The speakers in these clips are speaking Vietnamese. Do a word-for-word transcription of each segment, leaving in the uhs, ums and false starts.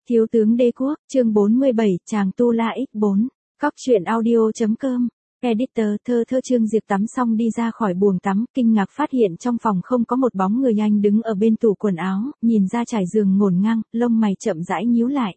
Thiếu tướng đế quốc, chương bốn mươi bảy, chàng tu la ích bốn. Cóc truyện audio.com. Editor thơ thơ Trương Diệp tắm xong đi ra khỏi buồng tắm, kinh ngạc phát hiện trong phòng không có một bóng người, anh đứng ở bên tủ quần áo, nhìn ra trải giường ngổn ngang, lông mày chậm rãi nhíu lại.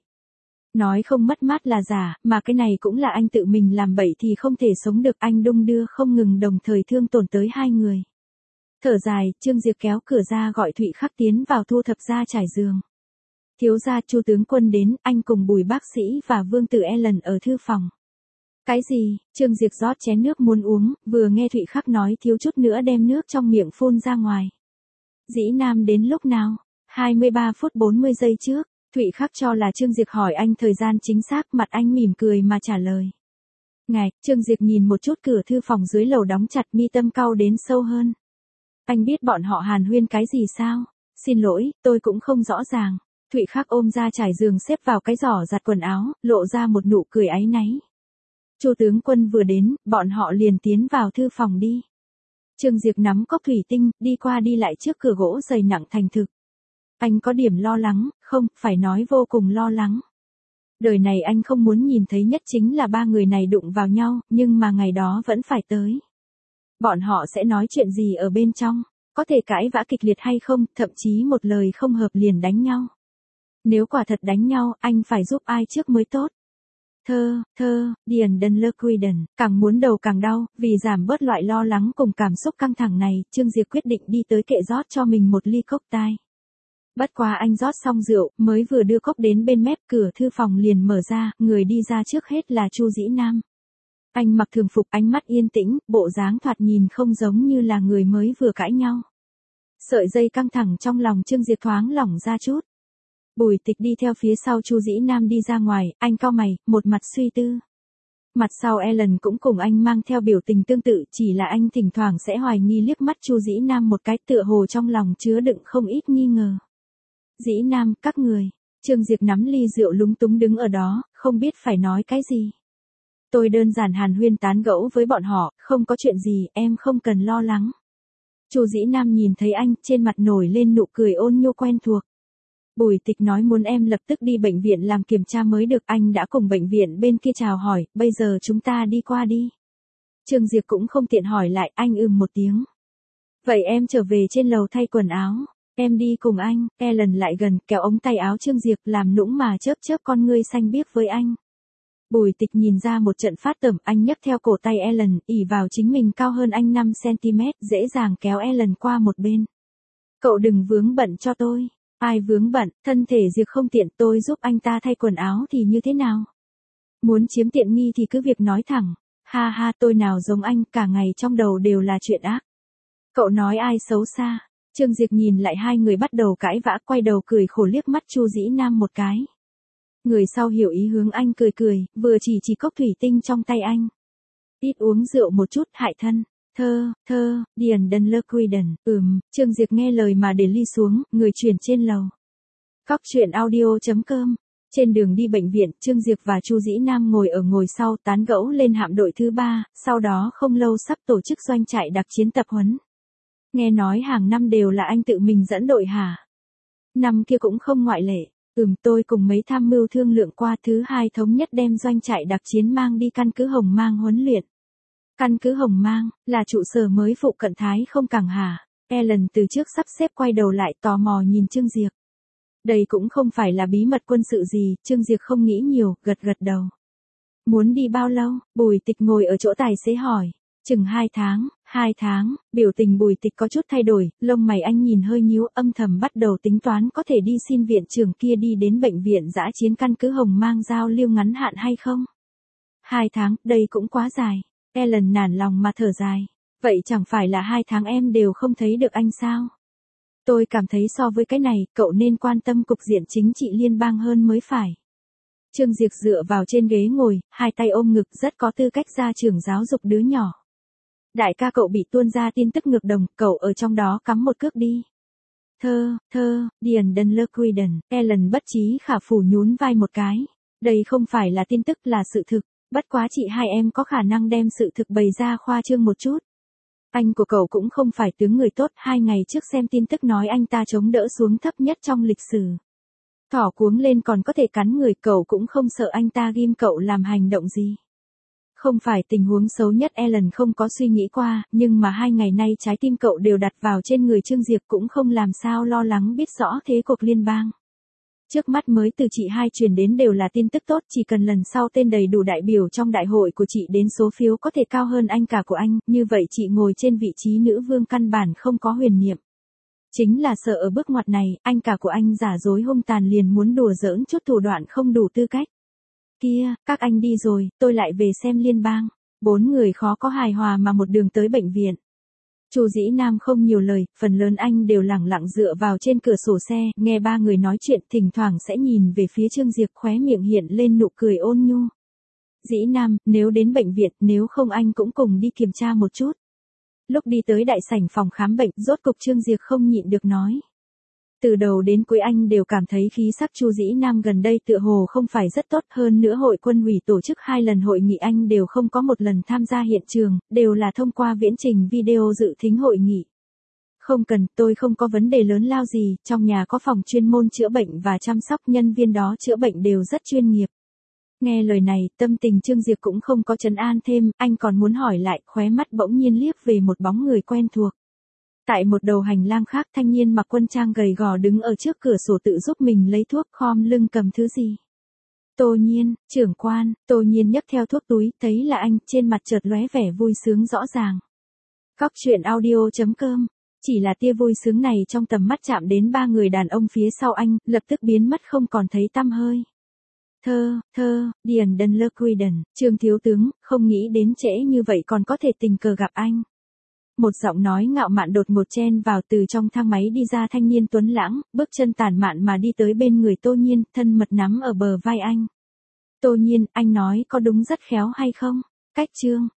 Nói không mất mát là giả, mà cái này cũng là anh tự mình làm bậy thì không thể sống được, anh đung đưa không ngừng đồng thời thương tổn tới hai người. Thở dài, Trương Diệp kéo cửa ra gọi Thụy Khắc tiến vào thu thập ra trải giường. Thiếu gia, Chu tướng quân đến, anh cùng Bùi bác sĩ và Vương tử Ellen ở thư phòng. Cái gì? Trương Diệp rót chén nước muốn uống, vừa nghe Thụy Khắc nói thiếu chút nữa đem nước trong miệng phun ra ngoài. Dĩ Nam đến lúc nào? hai mươi ba phút bốn mươi giây trước. Thụy Khắc cho là Trương Diệp hỏi anh thời gian chính xác, mặt anh mỉm cười mà trả lời. Ngài, Trương Diệp nhìn một chút cửa thư phòng dưới lầu đóng chặt, mi tâm cau đến sâu hơn. Anh biết bọn họ hàn huyên cái gì sao? Xin lỗi, tôi cũng không rõ ràng. Thụy Khắc ôm ra trải giường xếp vào cái giỏ giặt quần áo, lộ ra một nụ cười áy náy. Chu tướng quân vừa đến, bọn họ liền tiến vào thư phòng đi. Trương Diệp nắm cốc thủy tinh, đi qua đi lại trước cửa gỗ dày nặng thành thực. Anh có điểm lo lắng, không, phải nói vô cùng lo lắng. Đời này anh không muốn nhìn thấy nhất chính là ba người này đụng vào nhau, nhưng mà ngày đó vẫn phải tới. Bọn họ sẽ nói chuyện gì ở bên trong, có thể cãi vã kịch liệt hay không, thậm chí một lời không hợp liền đánh nhau. Nếu quả thật đánh nhau, anh phải giúp ai trước mới tốt. Thơ, thơ, Điền Đân Lơ Quiden, càng muốn đầu càng đau, vì giảm bớt loại lo lắng cùng cảm xúc căng thẳng này, Trương Diệp quyết định đi tới kệ rót cho mình một ly cốc tai. Bất quá anh rót xong rượu, mới vừa đưa cốc đến bên mép, cửa thư phòng liền mở ra, người đi ra trước hết là Chu Dĩ Nam. Anh mặc thường phục, ánh mắt yên tĩnh, bộ dáng thoạt nhìn không giống như là người mới vừa cãi nhau. Sợi dây căng thẳng trong lòng Trương Diệp thoáng lỏng ra chút. Bùi Tịch đi theo phía sau Chu Dĩ Nam đi ra ngoài, anh cau mày, một mặt suy tư. Mặt sau Ellen cũng cùng anh mang theo biểu tình tương tự, chỉ là anh thỉnh thoảng sẽ hoài nghi liếc mắt Chu Dĩ Nam một cái, tựa hồ trong lòng chứa đựng không ít nghi ngờ. Dĩ Nam, các người. Trương Diệp nắm ly rượu lúng túng đứng ở đó, không biết phải nói cái gì. Tôi đơn giản hàn huyên tán gẫu với bọn họ, không có chuyện gì, em không cần lo lắng. Chu Dĩ Nam nhìn thấy anh, trên mặt nổi lên nụ cười ôn nhu quen thuộc. Bùi Tịch nói muốn em lập tức đi bệnh viện làm kiểm tra mới được, anh đã cùng bệnh viện bên kia chào hỏi, bây giờ chúng ta đi qua đi. Trương Diệp cũng không tiện hỏi lại, anh ừm một tiếng. Vậy em trở về trên lầu thay quần áo, em đi cùng anh. Ellen lại gần, kéo ống tay áo Trương Diệp, làm nũng mà chớp chớp con ngươi xanh biếc với anh. Bùi Tịch nhìn ra một trận phát tởm, anh nhấc theo cổ tay Ellen, ỷ vào chính mình cao hơn anh năm xăng-ti-mét, dễ dàng kéo Ellen qua một bên. Cậu đừng vướng bận cho tôi. Ai vướng bận, thân thể Diệp không tiện, tôi giúp anh ta thay quần áo thì như thế nào? Muốn chiếm tiện nghi thì cứ việc nói thẳng. Ha ha, tôi nào giống anh, cả ngày trong đầu đều là chuyện ác. Cậu nói ai xấu xa? Trương Diệp nhìn lại hai người bắt đầu cãi vã, quay đầu cười khổ liếc mắt Chu Dĩ Nam một cái. Người sau hiểu ý hướng anh cười cười, vừa chỉ chỉ cốc thủy tinh trong tay anh. Ít uống rượu một chút, hại thân. Thơ, thơ, Điền Đân Lơ Quiden, ừm, Trương Diệp nghe lời mà để ly xuống, người chuyển trên lầu. Cóc truyện audio.com. Trên đường đi bệnh viện, Trương Diệp và Chu Dĩ Nam ngồi ở ngồi sau tán gẫu lên hạm đội thứ ba, sau đó không lâu sắp tổ chức doanh trại đặc chiến tập huấn. Nghe nói hàng năm đều là anh tự mình dẫn đội hả? Năm kia cũng không ngoại lệ. Ừm, tôi cùng mấy tham mưu thương lượng qua, thứ hai thống nhất đem doanh trại đặc chiến mang đi căn cứ Hồng Mang huấn luyện. Căn cứ Hồng Mang, là trụ sở mới phụ cận Thái không cảng hả? Ellen từ trước sắp xếp quay đầu lại tò mò nhìn Trương Diệp. Đây cũng không phải là bí mật quân sự gì, Trương Diệp không nghĩ nhiều, gật gật đầu. Muốn đi bao lâu? Bùi Tịch ngồi ở chỗ tài xế hỏi. Chừng hai tháng, hai tháng, biểu tình Bùi Tịch có chút thay đổi, lông mày anh nhìn hơi nhíu, âm thầm bắt đầu tính toán có thể đi xin viện trưởng kia đi đến bệnh viện dã chiến căn cứ Hồng Mang giao lưu ngắn hạn hay không? Hai tháng, đây cũng quá dài. Ellen nản lòng mà thở dài. Vậy chẳng phải là hai tháng em đều không thấy được anh sao? Tôi cảm thấy so với cái này, cậu nên quan tâm cục diện chính trị liên bang hơn mới phải. Trương Diệp dựa vào trên ghế ngồi, hai tay ôm ngực, rất có tư cách gia trưởng giáo dục đứa nhỏ. Đại ca cậu bị tuôn ra tin tức ngược đồng, cậu ở trong đó cắm một cước đi. Thơ, thơ, Điền Đân Lơ Quiden, Ellen bất trí khả phủ nhún vai một cái. Đây không phải là tin tức, là sự thực. Bất quá chị hai em có khả năng đem sự thực bày ra khoa trương một chút. Anh của cậu cũng không phải tướng người tốt, hai ngày trước xem tin tức nói anh ta chống đỡ xuống thấp nhất trong lịch sử. Thỏ cuống lên còn có thể cắn người, cậu cũng không sợ anh ta ghim cậu làm hành động gì. Không phải tình huống xấu nhất Ellen không có suy nghĩ qua, nhưng mà hai ngày nay trái tim cậu đều đặt vào trên người Trương Diệp cũng không làm sao lo lắng biết rõ thế cục liên bang. Trước mắt mới từ chị hai truyền đến đều là tin tức tốt, chỉ cần lần sau tên đầy đủ đại biểu trong đại hội của chị đến số phiếu có thể cao hơn anh cả của anh, như vậy chị ngồi trên vị trí nữ vương căn bản không có huyền niệm. Chính là sợ ở bước ngoặt này, anh cả của anh giả dối hung tàn liền muốn đùa giỡn chút thủ đoạn không đủ tư cách. Kia, các anh đi rồi, tôi lại về xem liên bang. Bốn người khó có hài hòa mà một đường tới bệnh viện. Chu Dĩ Nam không nhiều lời, phần lớn anh đều lẳng lặng dựa vào trên cửa sổ xe, nghe ba người nói chuyện, thỉnh thoảng sẽ nhìn về phía Trương Diệp, khóe miệng hiện lên nụ cười ôn nhu. Dĩ Nam, nếu đến bệnh viện, nếu không anh cũng cùng đi kiểm tra một chút. Lúc đi tới đại sảnh phòng khám bệnh, rốt cục Trương Diệp không nhịn được nói. Từ đầu đến cuối anh đều cảm thấy khí sắc Chu Dĩ Nam gần đây tựa hồ không phải rất tốt, hơn nữa hội quân ủy tổ chức hai lần hội nghị anh đều không có một lần tham gia hiện trường, đều là thông qua viễn trình video dự thính hội nghị. Không cần, tôi không có vấn đề lớn lao gì, trong nhà có phòng chuyên môn chữa bệnh và chăm sóc, nhân viên đó chữa bệnh đều rất chuyên nghiệp. Nghe lời này, tâm tình Trương Diệp cũng không có trấn an thêm, anh còn muốn hỏi lại, khóe mắt bỗng nhiên liếc về một bóng người quen thuộc. Tại một đầu hành lang khác, thanh niên mặc quân trang gầy gò đứng ở trước cửa sổ tự giúp mình lấy thuốc, khom lưng cầm thứ gì. Tô Nhiên, trưởng quan. Tô Nhiên nhấc theo thuốc túi, thấy là anh, trên mặt chợt lóe vẻ vui sướng rõ ràng. Cóc truyện audio chấm com. Chỉ là tia vui sướng này trong tầm mắt chạm đến ba người đàn ông phía sau anh, lập tức biến mất không còn thấy tăm hơi. Thơ, thơ, Điền Đân Lơ Quy Đần, Trương thiếu tướng, không nghĩ đến trễ như vậy còn có thể tình cờ gặp anh. Một giọng nói ngạo mạn đột ngột chen vào, từ trong thang máy đi ra thanh niên tuấn lãng, bước chân tản mạn mà đi tới bên người Tô Nhiên, thân mật nắm ở bờ vai anh. Tô Nhiên, anh nói có đúng rất khéo hay không? Cách Trương,